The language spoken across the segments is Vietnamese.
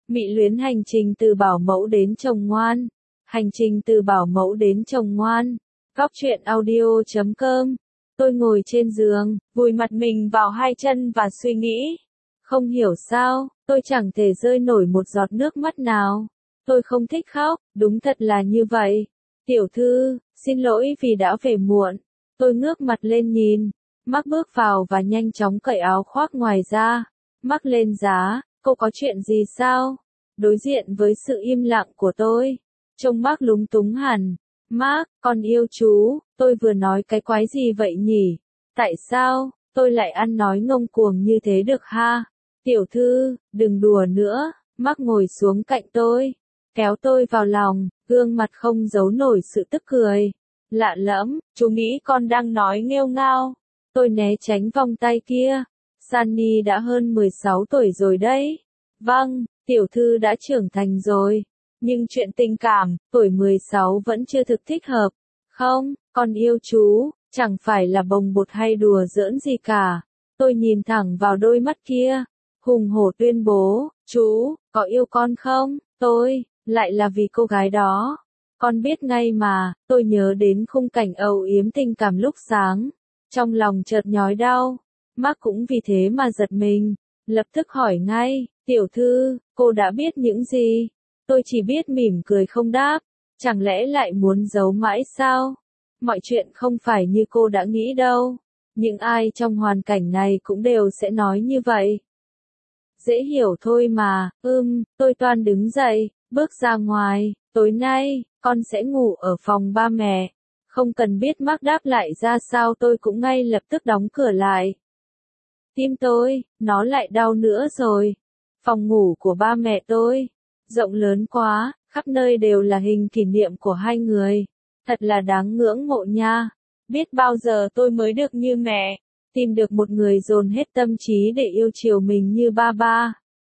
Mị luyến hành trình từ bảo mẫu đến chồng ngoan. Hành trình từ bảo mẫu đến chồng ngoan. Góc truyện audio.com. Tôi ngồi trên giường, vùi mặt mình vào hai chân và suy nghĩ. Không hiểu sao, tôi chẳng thể rơi nổi một giọt nước mắt nào. Tôi không thích khóc, đúng thật là như vậy. Tiểu thư, xin lỗi vì đã về muộn. Tôi ngước mặt lên nhìn. Mark bước vào và nhanh chóng cởi áo khoác ngoài ra. Mark lên giá, cô có chuyện gì sao? Đối diện với sự im lặng của tôi, trông Mark lúng túng hẳn. Mark, con yêu chú, tôi vừa nói cái quái gì vậy nhỉ? Tại sao, tôi lại ăn nói ngông cuồng như thế được ha? Tiểu thư, đừng đùa nữa. Mark ngồi xuống cạnh tôi, kéo tôi vào lòng, gương mặt không giấu nổi sự tức cười. Lạ lẫm, chú nghĩ con đang nói nghêu ngao. Tôi né tránh vòng tay kia. Sunny đã hơn 16 tuổi rồi đấy. Vâng, tiểu thư đã trưởng thành rồi. Nhưng chuyện tình cảm, tuổi 16 vẫn chưa thực thích hợp. Không, con yêu chú, chẳng phải là bồng bột hay đùa giỡn gì cả. Tôi nhìn thẳng vào đôi mắt kia, hùng hổ tuyên bố, chú, có yêu con không? Tôi, lại là vì cô gái đó. Con biết ngay mà, tôi nhớ đến khung cảnh âu yếm tình cảm lúc sáng. Trong lòng chợt nhói đau. Mark cũng vì thế mà giật mình. Lập tức hỏi ngay, tiểu thư, cô đã biết những gì? Tôi chỉ biết mỉm cười không đáp. Chẳng lẽ lại muốn giấu mãi sao? Mọi chuyện không phải như cô đã nghĩ đâu. Những ai trong hoàn cảnh này cũng đều sẽ nói như vậy. Dễ hiểu thôi mà, tôi toan đứng dậy, bước ra ngoài. Tối nay, con sẽ ngủ ở phòng ba mẹ. Không cần biết Mark đáp lại ra sao, tôi cũng ngay lập tức đóng cửa lại. Tim tôi, nó lại đau nữa rồi. Phòng ngủ của ba mẹ tôi, rộng lớn quá, khắp nơi đều là hình kỷ niệm của hai người. Thật là đáng ngưỡng mộ nha. Biết bao giờ tôi mới được như mẹ, tìm được một người dồn hết tâm trí để yêu chiều mình như ba ba.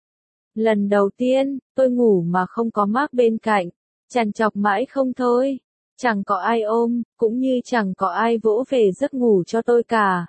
Lần đầu tiên, tôi ngủ mà không có Mark bên cạnh, trằn trọc mãi không thôi. Chẳng có ai ôm, cũng như chẳng có ai vỗ về giấc ngủ cho tôi cả.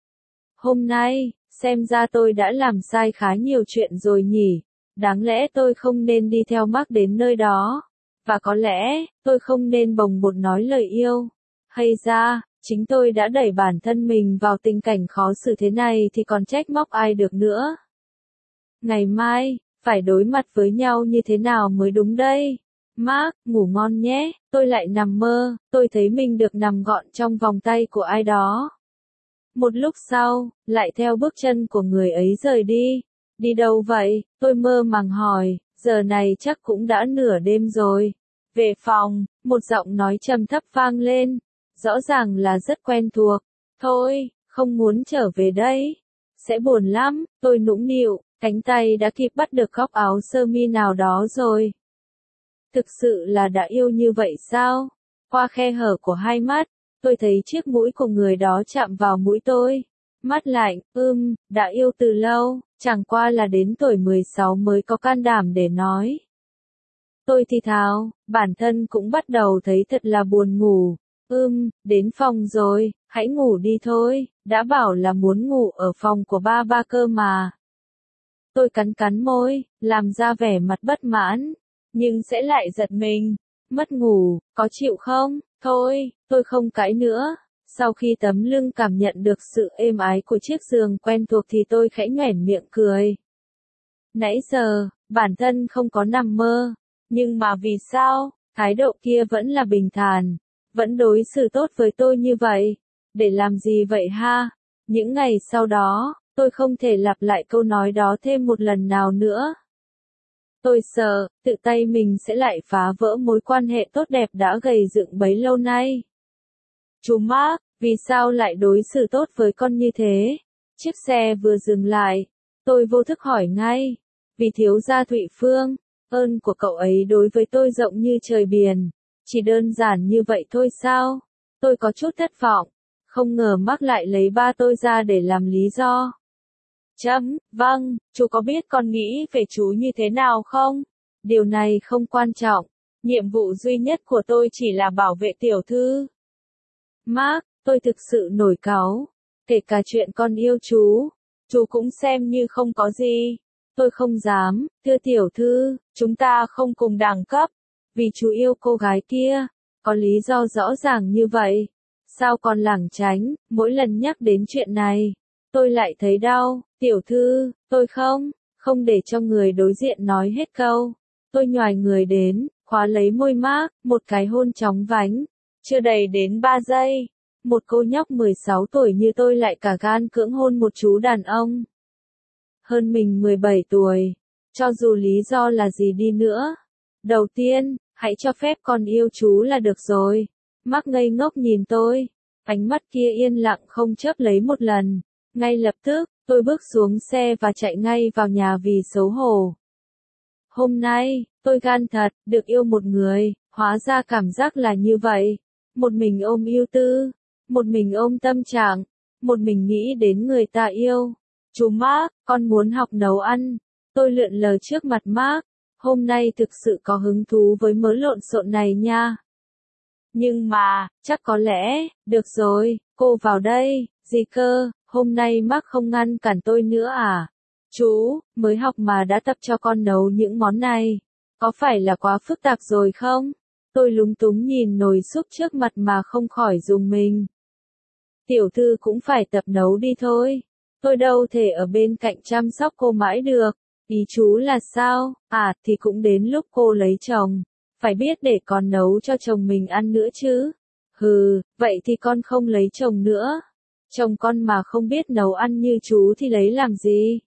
Hôm nay, xem ra tôi đã làm sai khá nhiều chuyện rồi nhỉ. Đáng lẽ tôi không nên đi theo Mark đến nơi đó. Và có lẽ, tôi không nên bồng bột nói lời yêu. Hay ra, chính tôi đã đẩy bản thân mình vào tình cảnh khó xử thế này thì còn trách móc ai được nữa. Ngày mai, phải đối mặt với nhau như thế nào mới đúng đây? Mark, ngủ ngon nhé. Tôi lại nằm mơ, tôi thấy mình được nằm gọn trong vòng tay của ai đó. Một lúc sau, lại theo bước chân của người ấy rời đi. Đi đâu vậy? Tôi mơ màng hỏi, giờ này chắc cũng đã nửa đêm rồi. Về phòng, một giọng nói trầm thấp vang lên. Rõ ràng là rất quen thuộc. Thôi, không muốn trở về đấy. Sẽ buồn lắm, tôi nũng nịu, cánh tay đã kịp bắt được góc áo sơ mi nào đó rồi. Thực sự là đã yêu như vậy sao? Qua khe hở của hai mắt, tôi thấy chiếc mũi của người đó chạm vào mũi tôi. Mắt lạnh, đã yêu từ lâu, chẳng qua là đến tuổi 16 mới có can đảm để nói. Tôi thì thào, bản thân cũng bắt đầu thấy thật là buồn ngủ. Đến phòng rồi, hãy ngủ đi thôi, đã bảo là muốn ngủ ở phòng của ba ba cơ mà. Tôi cắn cắn môi, làm ra vẻ mặt bất mãn, nhưng sẽ lại giật mình. Mất ngủ, có chịu không? Thôi, tôi không cãi nữa. Sau khi tấm lưng cảm nhận được sự êm ái của chiếc giường quen thuộc thì tôi khẽ nhoẻn miệng cười. Nãy giờ, bản thân không có nằm mơ. Nhưng mà vì sao, thái độ kia vẫn là bình thản, vẫn đối xử tốt với tôi như vậy. Để làm gì vậy ha? Những ngày sau đó, tôi không thể lặp lại câu nói đó thêm một lần nào nữa. Tôi sợ, tự tay mình sẽ lại phá vỡ mối quan hệ tốt đẹp đã gầy dựng bấy lâu nay. Chú Mark, vì sao lại đối xử tốt với con như thế? Chiếc xe vừa dừng lại, tôi vô thức hỏi ngay. Vì thiếu gia Thụy Phương, ơn của cậu ấy đối với tôi rộng như trời biển. Chỉ đơn giản như vậy thôi sao? Tôi có chút thất vọng, không ngờ Mark lại lấy ba tôi ra để làm lý do. Vâng, chú có biết con nghĩ về chú như thế nào không? Điều này không quan trọng. Nhiệm vụ duy nhất của tôi chỉ là bảo vệ tiểu thư. Mark, tôi thực sự nổi cáu. Kể cả chuyện con yêu chú cũng xem như không có gì. Tôi không dám, thưa tiểu thư, chúng ta không cùng đẳng cấp. Vì chú yêu cô gái kia, có lý do rõ ràng như vậy. Sao còn lảng tránh, mỗi lần nhắc đến chuyện này, tôi lại thấy đau, tiểu thư, tôi không để cho người đối diện nói hết câu. Tôi nhoài người đến, khóa lấy môi Mark, một cái hôn chóng vánh. Chưa đầy đến 3 giây, một cô nhóc 16 tuổi như tôi lại cả gan cưỡng hôn một chú đàn ông hơn mình 17 tuổi, cho dù lý do là gì đi nữa. Đầu tiên, hãy cho phép con yêu chú là được rồi. Mark ngây ngốc nhìn tôi, ánh mắt kia yên lặng không chớp lấy một lần. Ngay lập tức, tôi bước xuống xe và chạy ngay vào nhà vì xấu hổ. Hôm nay, tôi gan thật, được yêu một người, hóa ra cảm giác là như vậy. Một mình ôm ưu tư, một mình ôm tâm trạng, một mình nghĩ đến người ta yêu. Chú Mark, con muốn học nấu ăn. Tôi lượn lờ trước mặt Mark, hôm nay thực sự có hứng thú với mớ lộn xộn này nha. Nhưng mà, chắc có lẽ, được rồi, cô vào đây, gì cơ, hôm nay Mark không ngăn cản tôi nữa à? Chú, mới học mà đã tập cho con nấu những món này, có phải là quá phức tạp rồi không? Tôi lúng túng nhìn nồi súp trước mặt mà không khỏi rùng mình. Tiểu thư cũng phải tập nấu đi thôi. Tôi đâu thể ở bên cạnh chăm sóc cô mãi được. Ý chú là sao? À, thì cũng đến lúc cô lấy chồng. Phải biết để con nấu cho chồng mình ăn nữa chứ. Hừ, vậy thì con không lấy chồng nữa. Chồng con mà không biết nấu ăn như chú thì lấy làm gì?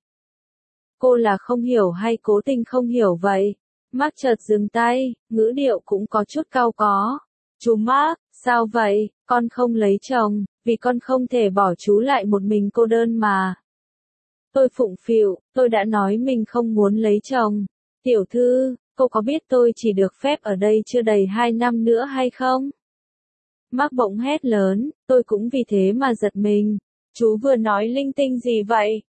Cô là không hiểu hay cố tình không hiểu vậy? Mark chợt dừng tay, ngữ điệu cũng có chút cau có. Chú Mark, sao vậy? Con không lấy chồng, vì con không thể bỏ chú lại một mình cô đơn mà. Tôi phụng phịu, tôi đã nói mình không muốn lấy chồng. Tiểu thư, cô có biết tôi chỉ được phép ở đây chưa đầy 2 năm nữa hay không? Mark bỗng hét lớn, tôi cũng vì thế mà giật mình. Chú vừa nói linh tinh gì vậy?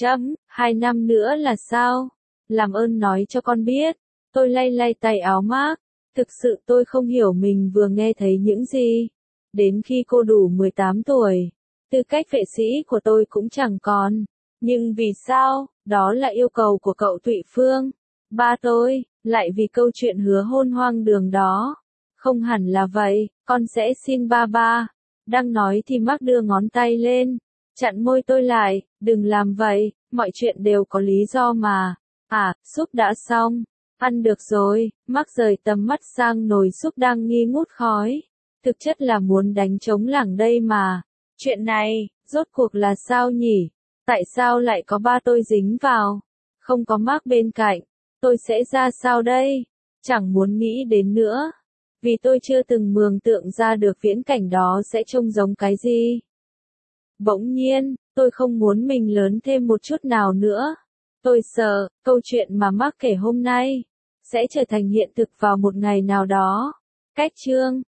2 năm nữa là sao? Làm ơn nói cho con biết. Tôi lay lay tay áo Mark. Thực sự tôi không hiểu mình vừa nghe thấy những gì. Đến khi cô đủ 18 tuổi, tư cách vệ sĩ của tôi cũng chẳng còn. Nhưng vì sao? Đó là yêu cầu của cậu Thụy Phương. Ba tôi, lại vì câu chuyện hứa hôn hoang đường đó. Không hẳn là vậy, con sẽ xin ba. Đang nói thì Mark đưa ngón tay lên, chặn môi tôi lại, đừng làm vậy, mọi chuyện đều có lý do mà. À, súp đã xong, ăn được rồi. Mark rời tầm mắt sang nồi súp đang nghi ngút khói. Thực chất là muốn đánh trống lảng đây mà. Chuyện này, rốt cuộc là sao nhỉ? Tại sao lại có ba tôi dính vào? Không có Mark bên cạnh, tôi sẽ ra sao đây? Chẳng muốn nghĩ đến nữa. Vì tôi chưa từng mường tượng ra được viễn cảnh đó sẽ trông giống cái gì. Bỗng nhiên, tôi không muốn mình lớn thêm một chút nào nữa. Tôi sợ, câu chuyện mà Mark kể hôm nay, sẽ trở thành hiện thực vào một ngày nào đó. Cách chương